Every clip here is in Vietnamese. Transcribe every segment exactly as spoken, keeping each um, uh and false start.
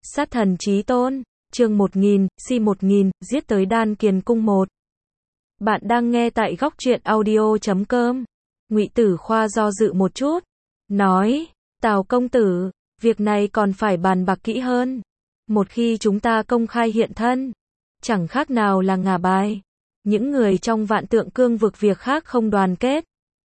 Sát thần chí tôn, chương một nghìn, si một nghìn, giết tới Đan Kiền Cung một. Bạn đang nghe tại góc truyện audio chấm com. Ngụy Tử Khoa do dự một chút, nói, Tào công tử, việc này còn phải bàn bạc kỹ hơn. Một khi chúng ta công khai hiện thân, chẳng khác nào là ngả bài. Những người trong Vạn Tượng Cương vực việc khác không đoàn kết.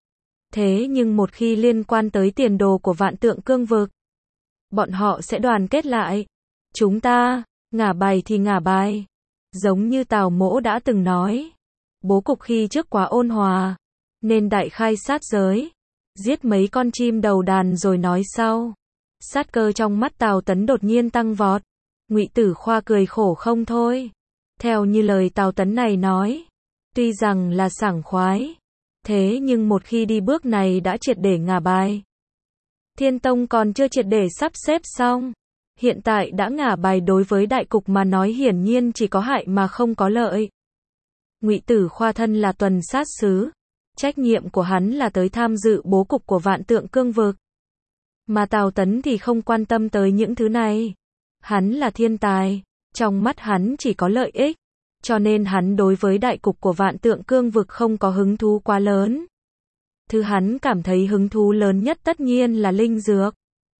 Thế nhưng một khi liên quan tới tiền đồ của Vạn Tượng Cương vực, bọn họ sẽ đoàn kết lại. Chúng ta, ngả bài thì ngả bài. Giống như Tào Mỗ đã từng nói, bố cục khi trước quá ôn hòa, nên đại khai sát giới, giết mấy con chim đầu đàn rồi nói sau. Sát cơ trong mắt Tào Tấn đột nhiên tăng vọt. Ngụy Tử Khoa cười khổ không thôi. Theo như lời Tào Tấn này nói, tuy rằng là sảng khoái, thế nhưng một khi đi bước này đã triệt để ngả bài. Thiên Tông còn chưa triệt để sắp xếp xong, hiện tại đã ngả bài đối với đại cục mà nói hiển nhiên chỉ có hại mà không có lợi. Ngụy Tử Khoa thân là tuần sát sứ, trách nhiệm của hắn là tới tham dự bố cục của Vạn Tượng Cương vực. Mà Tào Tấn thì không quan tâm tới những thứ này. Hắn là thiên tài, trong mắt hắn chỉ có lợi ích, cho nên hắn đối với đại cục của Vạn Tượng Cương vực không có hứng thú quá lớn. Thứ hắn cảm thấy hứng thú lớn nhất tất nhiên là linh dược.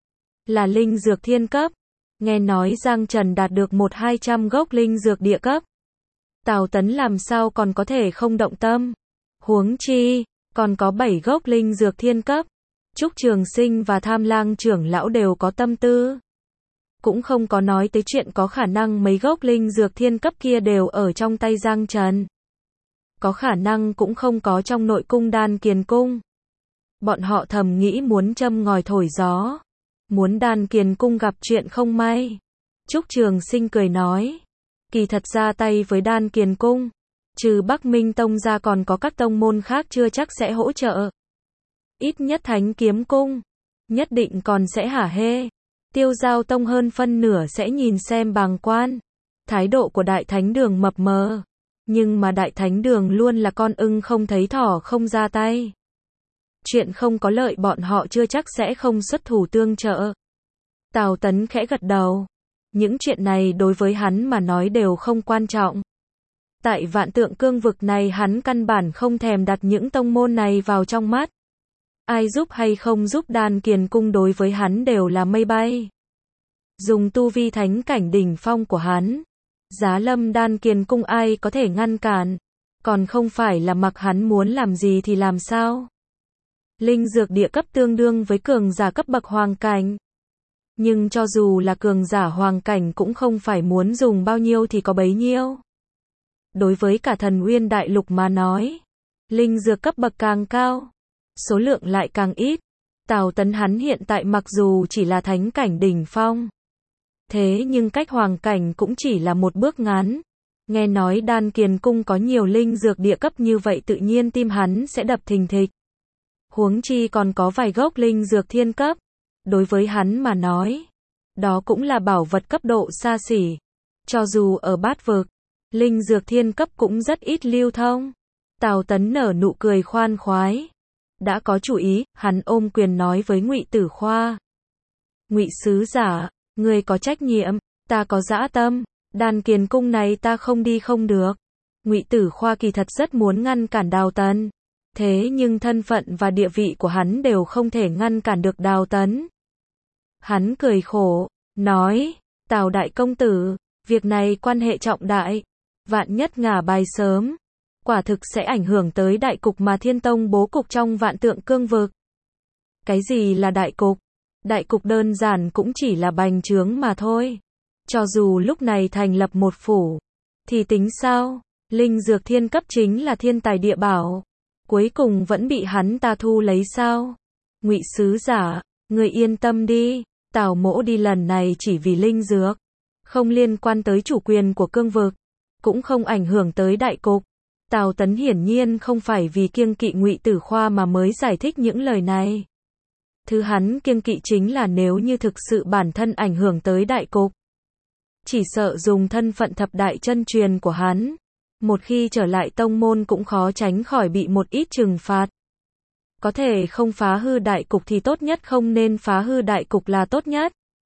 Là linh dược thiên cấp. Nghe nói Giang Trần đạt được một hai trăm gốc linh dược địa cấp. Tào Tấn làm sao còn có thể không động tâm. Huống chi, còn có bảy gốc linh dược thiên cấp. Trúc Trường Sinh và Tham Lang trưởng lão đều có tâm tư. Cũng không có nói tới chuyện có khả năng mấy gốc linh dược thiên cấp kia đều ở trong tay Giang Trần. Có khả năng cũng không có trong nội cung Đan Kiền Cung. Bọn họ thầm nghĩ muốn châm ngòi thổi gió. Muốn Đan Kiền Cung gặp chuyện không may. Trúc Trường Sinh cười nói. Kỳ thật ra tay với Đan Kiền Cung, trừ Bắc Minh Tông ra còn có các tông môn khác chưa chắc sẽ hỗ trợ. Ít nhất Thánh Kiếm Cung, nhất định còn sẽ hả hê. Tiêu Giao Tông hơn phân nửa sẽ nhìn xem bàng quan. Thái độ của Đại Thánh Đường mập mờ. Nhưng mà Đại Thánh Đường luôn là con ưng không thấy thỏ không ra tay. Chuyện không có lợi bọn họ chưa chắc sẽ không xuất thủ tương trợ. Tào Tấn khẽ gật đầu. Những chuyện này đối với hắn mà nói đều không quan trọng. Tại Vạn Tượng Cương vực này hắn căn bản không thèm đặt những tông môn này vào trong mắt. Ai giúp hay không giúp Đan Kiền Cung đối với hắn đều là mây bay. Dùng tu vi thánh cảnh đỉnh phong của hắn, giá lâm Đan Kiền Cung ai có thể ngăn cản. Còn không phải là mặc hắn muốn làm gì thì làm sao. Linh dược địa cấp tương đương với cường giả cấp bậc hoàng cảnh. Nhưng cho dù là cường giả hoàng cảnh cũng không phải muốn dùng bao nhiêu thì có bấy nhiêu. Đối với cả Thần Uyên Đại Lục mà nói, linh dược cấp bậc càng cao, số lượng lại càng ít. Tào Tấn hắn hiện tại mặc dù chỉ là thánh cảnh đỉnh phong, thế nhưng cách hoàng cảnh cũng chỉ là một bước ngắn. Nghe nói Đan Kiền Cung có nhiều linh dược địa cấp như vậy tự nhiên tim hắn sẽ đập thình thịch. Huống chi còn có vài gốc linh dược thiên cấp. Đối với hắn mà nói, đó cũng là bảo vật cấp độ xa xỉ. Cho dù ở bát vực, linh dược thiên cấp cũng rất ít lưu thông. Tào Tấn nở nụ cười khoan khoái. Đã có chủ ý, hắn ôm quyền nói với Ngụy Tử Khoa. Ngụy sứ giả, người có trách nhiệm, ta có dã tâm, Đan Kiền Cung này ta không đi không được. Ngụy Tử Khoa kỳ thật rất muốn ngăn cản Đào Tấn. Thế nhưng thân phận và địa vị của hắn đều không thể ngăn cản được Đào Tấn. Hắn cười khổ, nói, Tào đại công tử, việc này quan hệ trọng đại, vạn nhất ngả bài sớm, quả thực sẽ ảnh hưởng tới đại cục mà Thiên Tông bố cục trong Vạn Tượng Cương vực. Cái gì là đại cục? Đại cục đơn giản cũng chỉ là bành trướng mà thôi. Cho dù lúc này thành lập một phủ, thì tính sao? Linh dược thiên cấp chính là thiên tài địa bảo. Cuối cùng vẫn bị hắn ta thu lấy sao? Ngụy sứ giả, người yên tâm đi, Tào Mỗ đi lần này chỉ vì linh dược, không liên quan tới chủ quyền của cương vực, cũng không ảnh hưởng tới đại cục. Tào Tấn hiển nhiên không phải vì kiêng kỵ Ngụy Tử Khoa mà mới giải thích những lời này. Thứ hắn kiêng kỵ chính là nếu như thực sự bản thân ảnh hưởng tới đại cục, chỉ sợ dùng thân phận thập đại chân truyền của hắn, một khi trở lại tông môn cũng khó tránh khỏi bị một ít trừng phạt. Có thể không phá hư đại cục thì tốt nhất không nên phá hư đại cục là tốt nhất.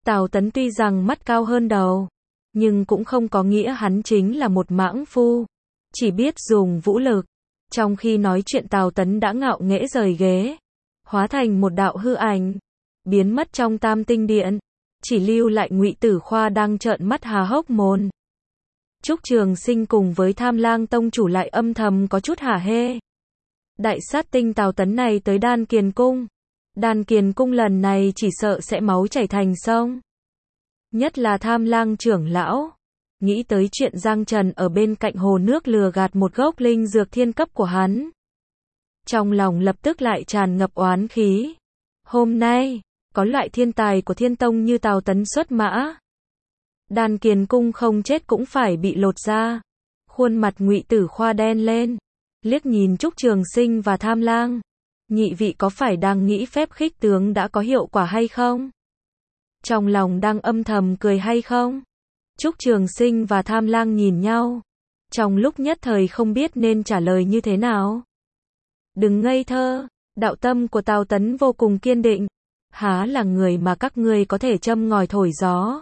Tào Tấn tuy rằng mắt cao hơn đầu, nhưng cũng không có nghĩa hắn chính là một mãng phu, chỉ biết dùng vũ lực. Trong khi nói chuyện Tào Tấn đã ngạo nghễ rời ghế, hóa thành một đạo hư ảnh, biến mất trong Tam Tinh Điện, chỉ lưu lại Ngụy Tử Khoa đang trợn mắt há hốc mồm. Trúc Trường Sinh cùng với Tham Lang tông chủ lại âm thầm có chút hả hê. Đại sát tinh Tào Tấn này tới Đan Kiền Cung. Đan Kiền Cung lần này chỉ sợ sẽ máu chảy thành sông. Nhất là Tham Lang trưởng lão, nghĩ tới chuyện Giang Trần ở bên cạnh hồ nước lừa gạt một gốc linh dược thiên cấp của hắn. Trong lòng lập tức lại tràn ngập oán khí. Hôm nay, có loại thiên tài của Thiên Tông như Tào Tấn xuất mã. Đan Kiền Cung không chết cũng phải bị lột ra. Khuôn mặt Ngụy Tử Khoa đen lên, liếc nhìn Trúc Trường Sinh và Tham Lang. Nhị vị có phải đang nghĩ phép khích tướng đã có hiệu quả hay không? Trong lòng đang âm thầm cười hay không? Trúc Trường Sinh và Tham Lang nhìn nhau, trong lúc nhất thời không biết nên trả lời như thế nào. Đừng ngây thơ, đạo tâm của Tào Tấn vô cùng kiên định, há là người mà các ngươi có thể châm ngòi thổi gió.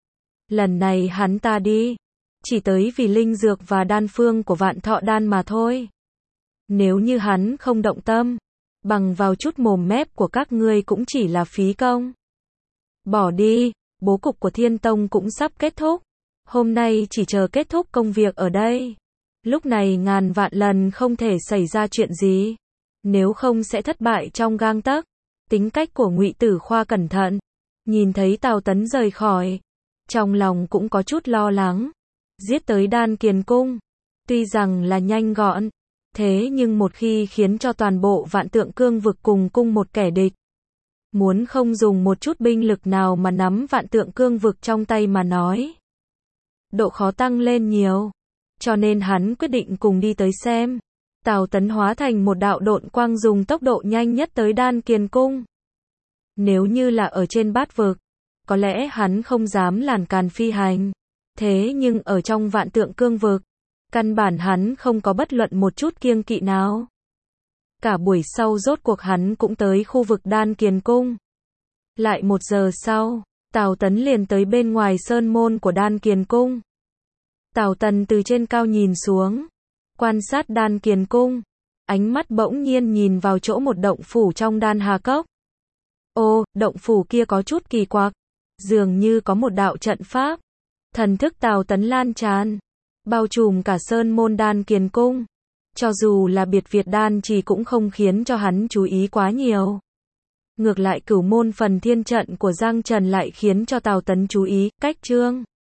Lần này hắn ta đi, chỉ tới vì linh dược và đan phương của Vạn Thọ Đan mà thôi. Nếu như hắn không động tâm, bằng vào chút mồm mép của các ngươi cũng chỉ là phí công. Bỏ đi, bố cục của Thiên Tông cũng sắp kết thúc. Hôm nay chỉ chờ kết thúc công việc ở đây. Lúc này ngàn vạn lần không thể xảy ra chuyện gì, nếu không sẽ thất bại trong gang tấc. Tính cách của Ngụy Tử Khoa cẩn thận, nhìn thấy Tào Tấn rời khỏi, trong lòng cũng có chút lo lắng. Giết tới Đan Kiền Cung, tuy rằng là nhanh gọn, thế nhưng một khi khiến cho toàn bộ Vạn Tượng Cương vực cùng cung một kẻ địch, muốn không dùng một chút binh lực nào mà nắm Vạn Tượng Cương vực trong tay mà nói, độ khó tăng lên nhiều. Cho nên hắn quyết định cùng đi tới xem. Tào Tấn hóa thành một đạo độn quang dùng tốc độ nhanh nhất tới Đan Kiền Cung. Nếu như là ở trên bát vực, có lẽ hắn không dám làn càn phi hành. Thế nhưng ở trong Vạn Tượng Cương vực, căn bản hắn không có bất luận một chút kiêng kỵ nào. Cả buổi sau rốt cuộc hắn cũng tới khu vực Đan Kiền Cung. Lại một giờ sau, Tào Tấn liền tới bên ngoài sơn môn của Đan Kiền Cung. Tào Tấn từ trên cao nhìn xuống, quan sát Đan Kiền Cung, ánh mắt bỗng nhiên nhìn vào chỗ một động phủ trong Đan Hà Cốc. Ô, động phủ kia có chút kỳ quặc, dường như có một đạo trận pháp. Thần thức Tào Tấn lan tràn, bao trùm cả sơn môn Đan Kiền Cung. Cho dù là biệt Việt đan chỉ cũng không khiến cho hắn chú ý quá nhiều. Ngược lại cửu môn phần thiên trận của Giang Trần lại khiến cho Tào Tấn chú ý. Cách chương